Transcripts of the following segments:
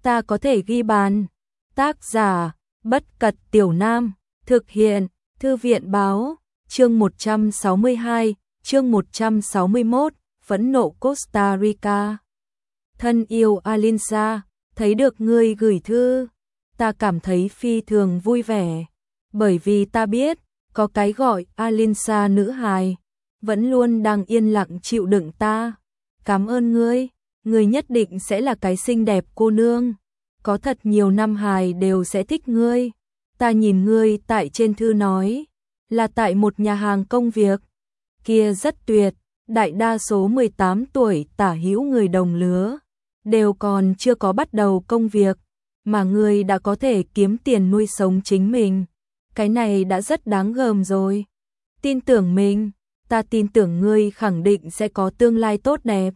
ta có thể ghi bàn. Tác giả, Bất Cật Tiểu Nam, thực hiện, Thư viện báo, chương 162, chương 161, phẫn nộ Costa Rica. Thân yêu Alinsa, thấy được ngươi gửi thư, ta cảm thấy phi thường vui vẻ, bởi vì ta biết, có cái gọi Alinsa nữ hài, vẫn luôn đang yên lặng chịu đựng ta. Cảm ơn ngươi, ngươi nhất định sẽ là cái xinh đẹp cô nương, có thật nhiều nam hài đều sẽ thích ngươi. Ta nhìn ngươi tại trên thư nói, là tại một nhà hàng công việc, kia rất tuyệt, đại đa số 18 tuổi tả hữu người đồng lứa, đều còn chưa có bắt đầu công việc, mà ngươi đã có thể kiếm tiền nuôi sống chính mình. Cái này đã rất đáng gờm rồi. Tin tưởng mình, ta tin tưởng ngươi khẳng định sẽ có tương lai tốt đẹp.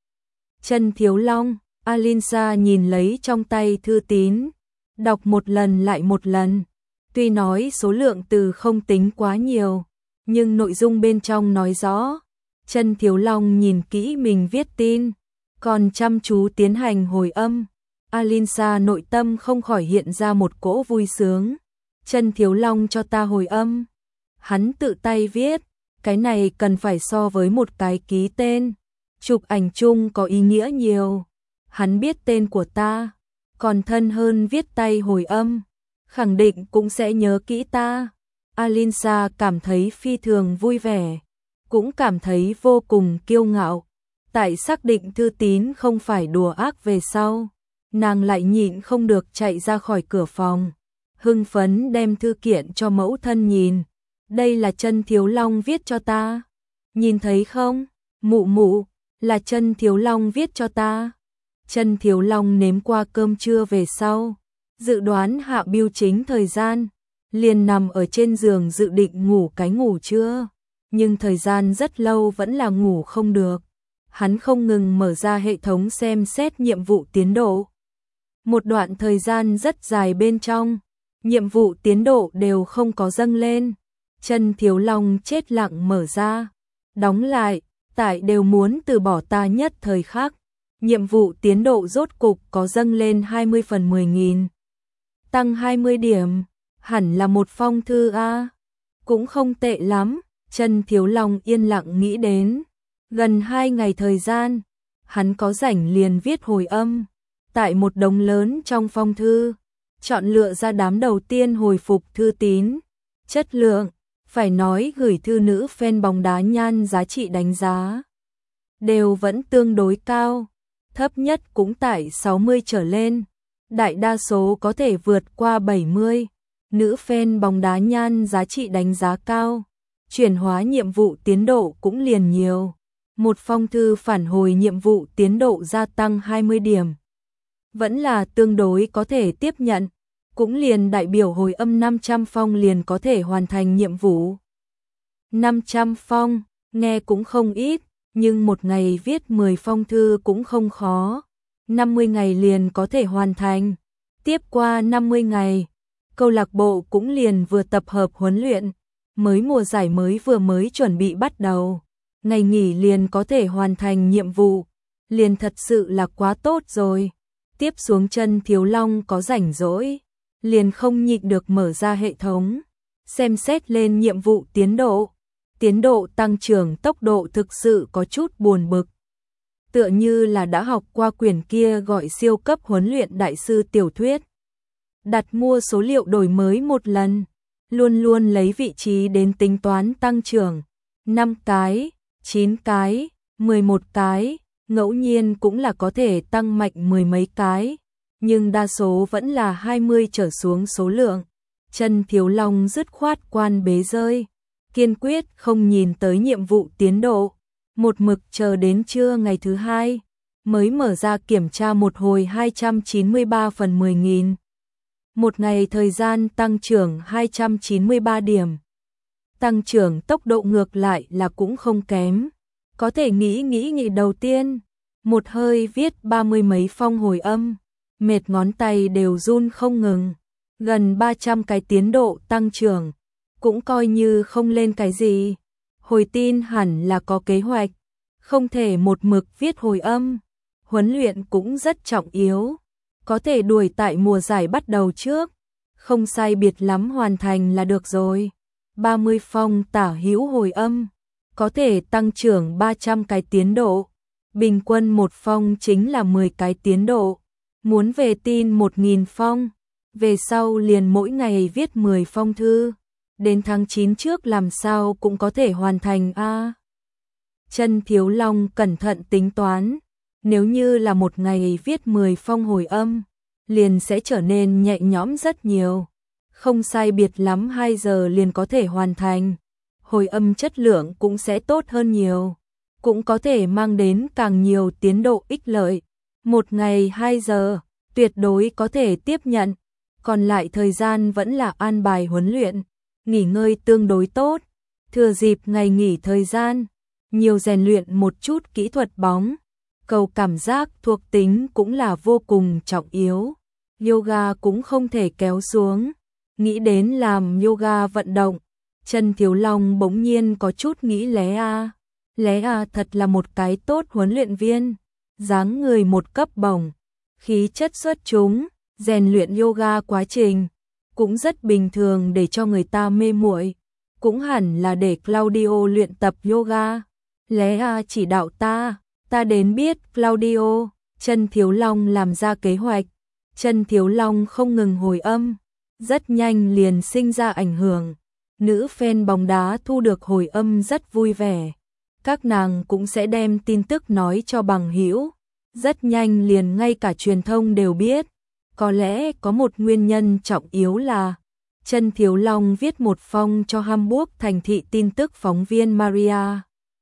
Trần Thiếu Long, Alinsa nhìn lấy trong tay thư tín, đọc một lần lại một lần. Tuy nói số lượng từ không tính quá nhiều, nhưng nội dung bên trong nói rõ. Trần Thiếu Long nhìn kỹ mình viết tin, còn chăm chú tiến hành hồi âm. Alinsa nội tâm không khỏi hiện ra một cỗ vui sướng. Trần Thiếu Long cho ta hồi âm. Hắn tự tay viết, cái này cần phải so với một cái ký tên. Chụp ảnh chung có ý nghĩa nhiều. Hắn biết tên của ta, còn thân hơn viết tay hồi âm, khẳng định cũng sẽ nhớ kỹ ta. Alinsa cảm thấy phi thường vui vẻ, cũng cảm thấy vô cùng kiêu ngạo. Tại xác định thư tín không phải đùa ác về sau, nàng lại nhịn không được chạy ra khỏi cửa phòng, hưng phấn đem thư kiện cho mẫu thân nhìn. Đây là Trần Thiếu Long viết cho ta. Nhìn thấy không, mụ mụ, là Trần Thiếu Long viết cho ta. Trần Thiếu Long nếm qua cơm trưa về sau, dự đoán hạ biêu chính thời gian, liền nằm ở trên giường dự định ngủ cái ngủ trưa, nhưng thời gian rất lâu vẫn là ngủ không được. Hắn không ngừng mở ra hệ thống xem xét nhiệm vụ tiến độ. Một đoạn thời gian rất dài bên trong, nhiệm vụ tiến độ đều không có dâng lên. Trần Thiếu Long chết lặng mở ra, đóng lại, tại đều muốn từ bỏ ta nhất thời khắc. Nhiệm vụ tiến độ rốt cục có dâng lên 20 phần 10.000. Tăng 20 điểm, hẳn là một phong thư A. Cũng không tệ lắm, Trần Thiếu Long yên lặng nghĩ đến. Gần 2 ngày thời gian, hắn có rảnh liền viết hồi âm. Tại một đống lớn trong phong thư, chọn lựa ra đám đầu tiên hồi phục thư tín. Chất lượng, phải nói gửi thư nữ fan bóng đá nhan giá trị đánh giá đều vẫn tương đối cao, thấp nhất cũng tại 60 trở lên, đại đa số có thể vượt qua 70. Nữ fan bóng đá nhan giá trị đánh giá cao, chuyển hóa nhiệm vụ tiến độ cũng liền nhiều. Một phong thư phản hồi nhiệm vụ tiến độ gia tăng 20 điểm, vẫn là tương đối có thể tiếp nhận, cũng liền đại biểu hồi âm 500 phong liền có thể hoàn thành nhiệm vụ. 500 phong, nghe cũng không ít, nhưng một ngày viết 10 phong thư cũng không khó. 50 ngày liền có thể hoàn thành. Tiếp qua 50 ngày, câu lạc bộ cũng liền vừa tập hợp huấn luyện, mới mùa giải mới chuẩn bị bắt đầu. Ngày nghỉ liền có thể hoàn thành nhiệm vụ, liền thật sự là quá tốt rồi. Tiếp xuống Trần Thiếu Long có rảnh rỗi, liền không nhịn được mở ra hệ thống, xem xét lên nhiệm vụ tiến độ. Tiến độ tăng trưởng tốc độ thực sự có chút buồn bực. Tựa như là đã học qua quyển kia gọi siêu cấp huấn luyện đại sư tiểu thuyết. Đặt mua số liệu đổi mới một lần, luôn luôn lấy vị trí đến tính toán tăng trưởng. 5 cái, 9 cái, 11 cái, ngẫu nhiên cũng là có thể tăng mạnh 10 mấy cái, nhưng đa số vẫn là 20 trở xuống số lượng. Trần Thiếu Long dứt khoát quan bế rơi, kiên quyết không nhìn tới nhiệm vụ tiến độ, một mực chờ đến trưa ngày thứ hai, mới mở ra kiểm tra một hồi 293 phần 10.000. Một ngày thời gian tăng trưởng 293 điểm. Tăng trưởng tốc độ ngược lại là cũng không kém. Có thể nghĩ đầu tiên, một hơi viết 30 mấy phong hồi âm, mệt ngón tay đều run không ngừng. Gần 300 cái tiến độ tăng trưởng, cũng coi như không lên cái gì. Hồi tin hẳn là có kế hoạch, không thể một mực viết hồi âm. Huấn luyện cũng rất trọng yếu. có thể đuổi tại mùa giải bắt đầu trước, không sai biệt lắm hoàn thành là được rồi. 30 phong tả hữu hồi âm, có thể tăng trưởng 300 cái tiến độ, bình quân một phong chính là 10 cái tiến độ. Muốn về tin 1000 phong, về sau liền mỗi ngày viết 10 phong thư, đến tháng 9 trước làm sao cũng có thể hoàn thành a. Chân Thiếu Long cẩn thận tính toán, nếu như là một ngày viết 10 phong hồi âm, liền sẽ trở nên nhẹ nhõm rất nhiều. Không sai biệt lắm 2 giờ liền có thể hoàn thành, hồi âm chất lượng cũng sẽ tốt hơn nhiều, cũng có thể mang đến càng nhiều tiến độ ích lợi. Một ngày 2 giờ, tuyệt đối có thể tiếp nhận, còn lại thời gian vẫn là an bài huấn luyện, nghỉ ngơi tương đối tốt, thừa dịp ngày nghỉ thời gian, nhiều rèn luyện một chút kỹ thuật bóng, cầu cảm giác thuộc tính cũng là vô cùng trọng yếu. Yoga cũng không thể kéo xuống, nghĩ đến làm yoga vận động, Chân Thiếu Long bỗng nhiên có chút nghĩ Lé A thật là một cái tốt huấn luyện viên, dáng người một cấp bổng, khí chất xuất chúng, rèn luyện yoga quá trình cũng rất bình thường để cho người ta mê muội, cũng hẳn là để Claudio luyện tập yoga. Lé A chỉ đạo ta đến biết Claudio. Chân Thiếu Long làm ra kế hoạch, Chân Thiếu Long không ngừng hồi âm, rất nhanh liền sinh ra ảnh hưởng. Nữ fan bóng đá thu được hồi âm rất vui vẻ, các nàng cũng sẽ đem tin tức nói cho bằng hữu, rất nhanh liền ngay cả truyền thông đều biết. Có lẽ có một nguyên nhân trọng yếu là Chân Thiếu Long viết một phong cho Hamburg thành thị tin tức phóng viên Maria.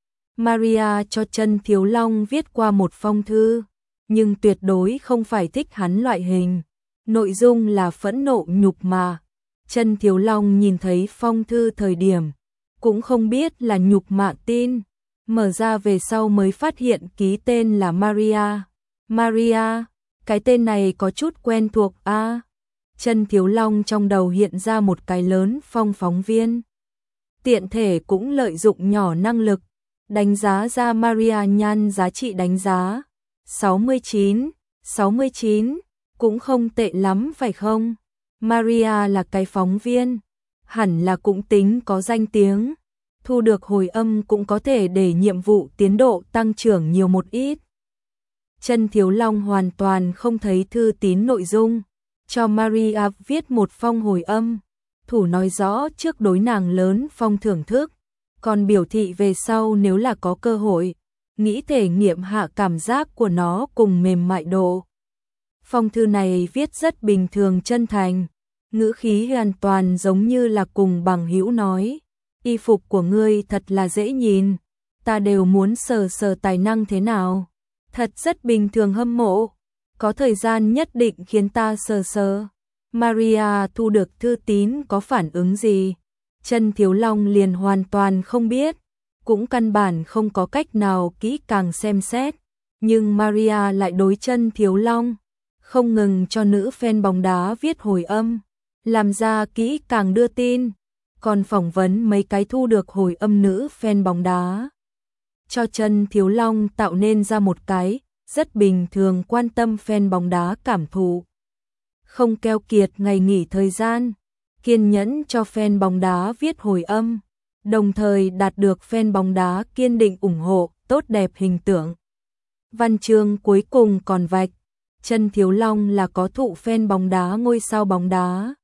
Maria cho Chân Thiếu Long viết qua một phong thư, nhưng tuyệt đối không phải thích hắn loại hình, nội dung là phẫn nộ nhục mà. Chân Thiếu Long nhìn thấy phong thư thời điểm, cũng không biết là nhục mạ tin, mở ra về sau mới phát hiện ký tên là Maria. Maria, cái tên này có chút quen thuộc a. Chân Thiếu Long trong đầu hiện ra một cái lớn phong phóng viên. Tiện thể cũng lợi dụng nhỏ năng lực, đánh giá ra Maria nhan giá trị đánh giá 69, cũng không tệ lắm phải không? Maria là cái phóng viên, hẳn là cũng tính có danh tiếng, thu được hồi âm cũng có thể để nhiệm vụ tiến độ tăng trưởng nhiều một ít. Chân Thiếu Long hoàn toàn không thấy thư tín nội dung, cho Maria viết một phong hồi âm, thủ nói rõ trước đối nàng lớn phong thưởng thức, còn biểu thị về sau nếu là có cơ hội, nghĩ thể nghiệm hạ cảm giác của nó cùng mềm mại độ. Phong thư này viết rất bình thường chân thành, ngữ khí hoàn toàn giống như là cùng bằng hữu nói, y phục của ngươi thật là dễ nhìn, ta đều muốn sờ sờ tài năng thế nào, thật rất bình thường hâm mộ, có thời gian nhất định khiến ta sờ sờ. Maria thu được thư tín có phản ứng gì? Chân Thiếu Long liền hoàn toàn không biết, cũng căn bản không có cách nào kỹ càng xem xét, nhưng Maria lại đối Chân Thiếu Long không ngừng cho nữ fan bóng đá viết hồi âm, làm ra kỹ càng đưa tin, còn phỏng vấn mấy cái thu được hồi âm nữ fan bóng đá, cho Chân Thiếu Long tạo nên ra một cái rất bình thường quan tâm fan bóng đá cảm thụ. Không keo kiệt ngày nghỉ thời gian, kiên nhẫn cho fan bóng đá viết hồi âm, đồng thời đạt được fan bóng đá kiên định ủng hộ, tốt đẹp hình tượng. Văn chương cuối cùng còn vạch, Chân Thiếu Long là có thụ fan bóng đá ngôi sao bóng đá.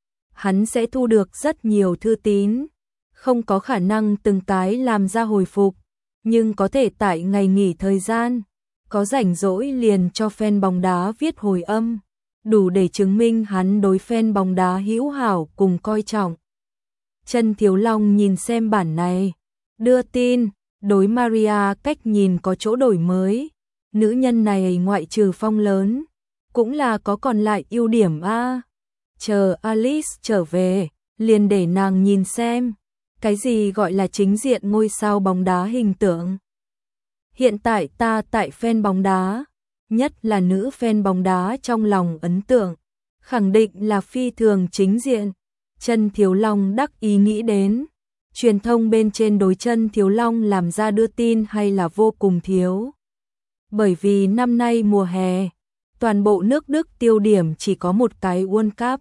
Hắn sẽ thu được rất nhiều thư tín, không có khả năng từng cái làm ra hồi phục, nhưng có thể tại ngày nghỉ thời gian, có rảnh rỗi liền cho fan bóng đá viết hồi âm, đủ để chứng minh hắn đối fan bóng đá hữu hảo cùng coi trọng. Chân Thiếu Long nhìn xem bản này, đưa tin, đối Maria cách nhìn có chỗ đổi mới, nữ nhân này ngoại trừ phong lớn, cũng là có còn lại ưu điểm a. Chờ Alice trở về, liền để nàng nhìn xem, cái gì gọi là chính diện ngôi sao bóng đá hình tượng. Hiện tại ta tại fan bóng đá, nhất là nữ fan bóng đá trong lòng ấn tượng, khẳng định là phi thường chính diện. Chân Thiếu Long đắc ý nghĩ đến, truyền thông bên trên đối Chân Thiếu Long làm ra đưa tin hay là vô cùng thiếu. Bởi vì năm nay mùa hè, Toàn bộ nước Đức tiêu điểm chỉ có một cái World Cup.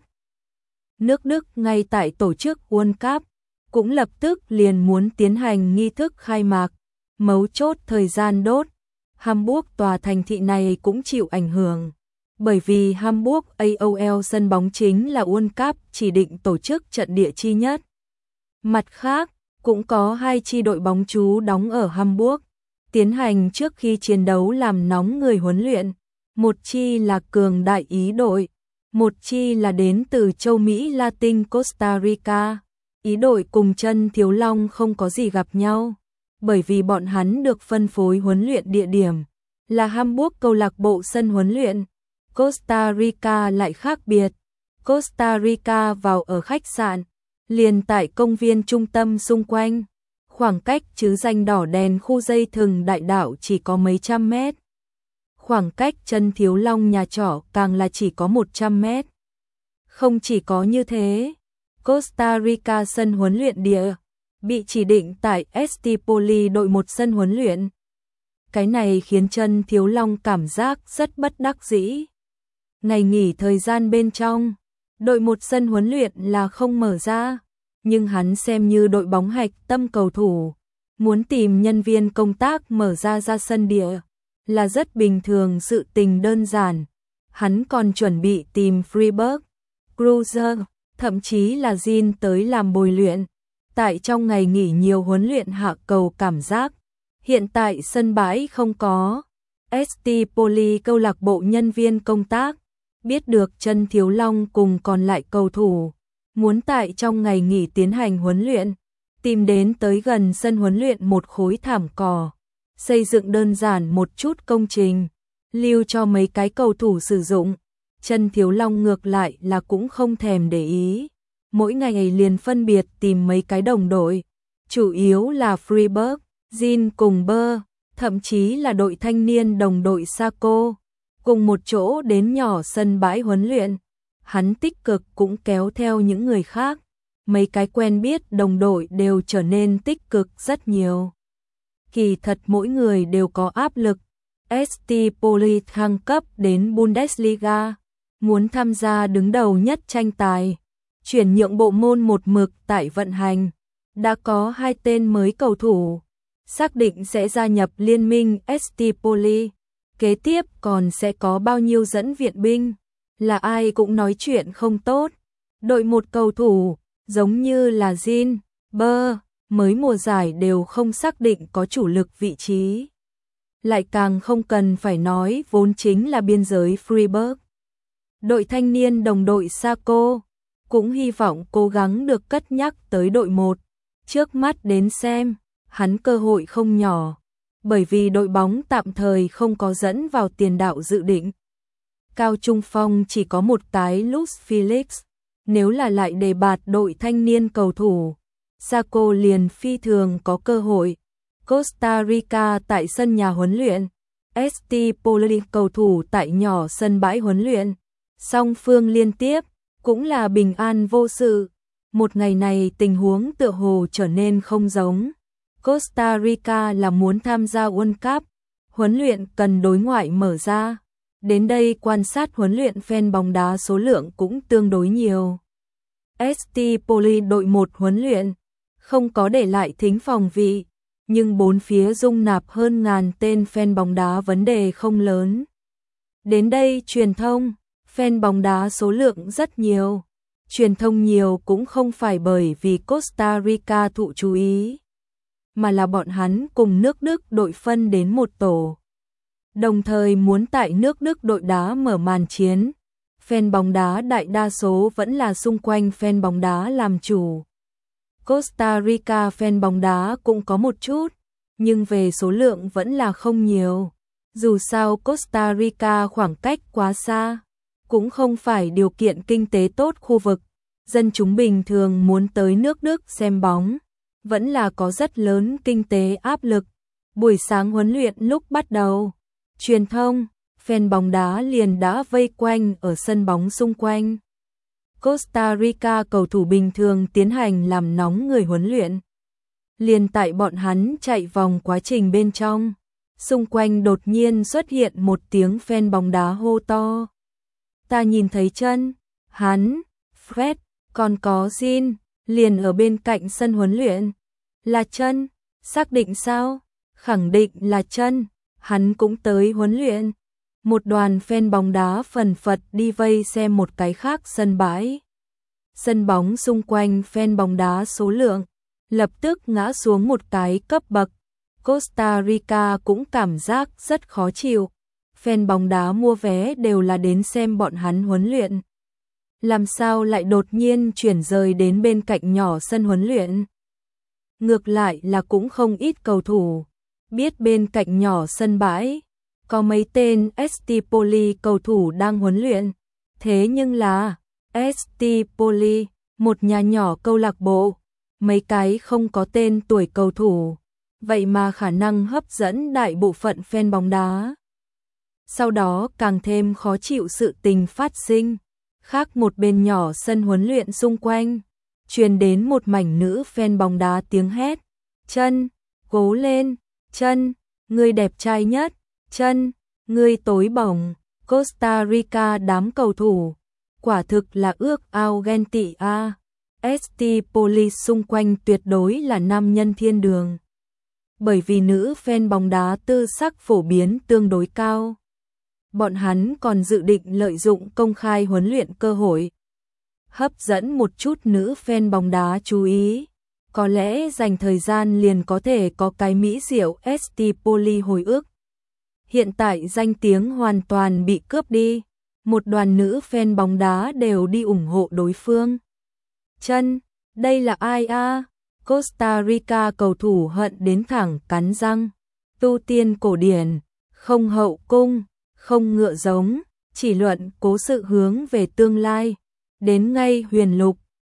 Nước Đức ngay tại tổ chức World Cup cũng lập tức liền muốn tiến hành nghi thức khai mạc, mấu chốt thời gian đốt. Hamburg tòa thành thị này cũng chịu ảnh hưởng, bởi vì Hamburg AOL sân bóng chính là World Cup chỉ định tổ chức trận địa chi nhất. Mặt khác, cũng có 2 chi đội bóng trú đóng ở Hamburg, tiến hành trước khi chiến đấu làm nóng người huấn luyện. Một chi là cường đại Ý đội, một chi là đến từ châu Mỹ Latin Costa Rica. Ý đội cùng Chân Thiếu Long không có gì gặp nhau, bởi vì bọn hắn được phân phối huấn luyện địa điểm là Hamburg câu lạc bộ sân huấn luyện. Costa Rica lại khác biệt. Costa Rica vào ở khách sạn, liền tại công viên trung tâm xung quanh. Khoảng cách chứ danh đỏ đèn khu dây thừng đại đạo chỉ có mấy trăm mét. Khoảng cách Chân Thiếu Long nhà trọ càng là chỉ có 100 mét. Không chỉ có như thế, Costa Rica sân huấn luyện địa bị chỉ định tại Estipoli đội một sân huấn luyện. Cái này khiến Chân Thiếu Long cảm giác rất bất đắc dĩ. Ngày nghỉ thời gian bên trong, đội một sân huấn luyện là không mở ra, nhưng hắn xem như đội bóng hạch tâm cầu thủ, muốn tìm nhân viên công tác mở ra sân địa là rất bình thường, sự tình đơn giản. Hắn còn chuẩn bị tìm Freiburg, Cruiser, thậm chí là Jean tới làm bồi luyện. Tại trong ngày nghỉ nhiều huấn luyện hạ cầu cảm giác. Hiện tại sân bãi không có. Estipoli câu lạc bộ nhân viên công tác biết được Chân Thiếu Long cùng còn lại cầu thủ muốn tại trong ngày nghỉ tiến hành huấn luyện, tìm đến tới gần sân huấn luyện một khối thảm cỏ, xây dựng đơn giản một chút công trình, lưu cho mấy cái cầu thủ sử dụng. Chân Thiếu Long ngược lại là cũng không thèm để ý, mỗi ngày liền phân biệt tìm mấy cái đồng đội, chủ yếu là Freiburg, Jean cùng Bơ, thậm chí là đội thanh niên đồng đội Saco, cùng một chỗ đến nhỏ sân bãi huấn luyện. Hắn tích cực cũng kéo theo những người khác, mấy cái quen biết đồng đội đều trở nên tích cực rất nhiều. Kỳ thật mỗi người đều có áp lực. Estipoli thăng cấp đến Bundesliga, muốn tham gia đứng đầu nhất tranh tài. Chuyển nhượng bộ môn một mực tại vận hành, đã có 2 tên mới cầu thủ, xác định sẽ gia nhập liên minh Estipoli. Kế tiếp còn sẽ có bao nhiêu dẫn viện binh, là ai cũng nói chuyện không tốt. Đội một cầu thủ, giống như là Jean, Bơ, mới mùa giải đều không xác định có chủ lực vị trí. Lại càng không cần phải nói vốn chính là biên giới Freiburg. Đội thanh niên đồng đội Saco cũng hy vọng cố gắng được cất nhắc tới đội 1. Trước mắt đến xem, hắn cơ hội không nhỏ, bởi vì đội bóng tạm thời không có dẫn vào tiền đạo dự định. Cao trung phong chỉ có một cái Luz Felix, nếu là lại đề bạt đội thanh niên cầu thủ, Saco liền phi thường có cơ hội. Costa Rica tại sân nhà huấn luyện, Estipoli cầu thủ tại nhỏ sân bãi huấn luyện, song phương liên tiếp, cũng là bình an vô sự. Một ngày này tình huống tựa hồ trở nên không giống. Costa Rica là muốn tham gia World Cup, huấn luyện cần đối ngoại mở ra. Đến đây quan sát huấn luyện fan bóng đá số lượng cũng tương đối nhiều. Estipoli đội 1 huấn luyện, không có để lại thính phòng vị, nhưng bốn phía dung nạp hơn 1000 tên fan bóng đá vấn đề không lớn. Đến đây truyền thông, fan bóng đá số lượng rất nhiều. Truyền thông nhiều cũng không phải bởi vì Costa Rica thụ chú ý, mà là bọn hắn cùng nước Đức đội phân đến một tổ. Đồng thời muốn tại nước Đức đội đá mở màn chiến. Fan bóng đá đại đa số vẫn là xung quanh fan bóng đá làm chủ. Costa Rica fan bóng đá cũng có một chút, nhưng về số lượng vẫn là không nhiều. Dù sao Costa Rica khoảng cách quá xa, cũng không phải điều kiện kinh tế tốt khu vực. Dân chúng bình thường muốn tới nước Đức xem bóng, vẫn là có rất lớn kinh tế áp lực. Buổi sáng huấn luyện lúc bắt đầu, truyền thông, fan bóng đá liền đã vây quanh ở sân bóng xung quanh. Costa Rica cầu thủ bình thường tiến hành làm nóng người huấn luyện. Liền tại bọn hắn chạy vòng quá trình bên trong, xung quanh đột nhiên xuất hiện một tiếng fan bóng đá hô to. Ta nhìn thấy chân, hắn, Fred, còn có Jean, liền ở bên cạnh sân huấn luyện. Là chân, xác định sao? Khẳng định là chân, hắn cũng tới huấn luyện. Một đoàn fan bóng đá phần phật đi vây xem một cái khác sân bãi. Sân bóng xung quanh fan bóng đá số lượng lập tức ngã xuống một cái cấp bậc. Costa Rica cũng cảm giác rất khó chịu. Fan bóng đá mua vé đều là đến xem bọn hắn huấn luyện. Làm sao lại đột nhiên chuyển rời đến bên cạnh nhỏ sân huấn luyện? Ngược lại là cũng không ít cầu thủ biết bên cạnh nhỏ sân bãi có mấy tên ST Poli cầu thủ đang huấn luyện. Thế nhưng là ST Poli, một nhà nhỏ câu lạc bộ, mấy cái không có tên tuổi cầu thủ, vậy mà khả năng hấp dẫn đại bộ phận fan bóng đá. Sau đó càng thêm khó chịu sự tình phát sinh. Khác một bên nhỏ sân huấn luyện xung quanh, truyền đến một mảnh nữ fan bóng đá tiếng hét. Chân, cố lên, chân, ngươi đẹp trai nhất, chân, ngươi tối bổng. Costa Rica đám cầu thủ, quả thực là ước ao ghen tị a. ST Police xung quanh tuyệt đối là nam nhân thiên đường. Bởi vì nữ fan bóng đá tư sắc phổ biến tương đối cao. Bọn hắn còn dự định lợi dụng công khai huấn luyện cơ hội, hấp dẫn một chút nữ fan bóng đá chú ý. Có lẽ dành thời gian liền có thể có cái mỹ diệu ST Poli hồi ức. Hiện tại danh tiếng hoàn toàn bị cướp đi. Một đoàn nữ fan bóng đá đều đi ủng hộ đối phương. Chân, đây là ai a? Costa Rica cầu thủ hận đến thẳng cắn răng. Tu tiên cổ điển, không hậu cung, không ngựa giống, chỉ luận cố sự hướng về tương lai. Đến ngay huyền lục,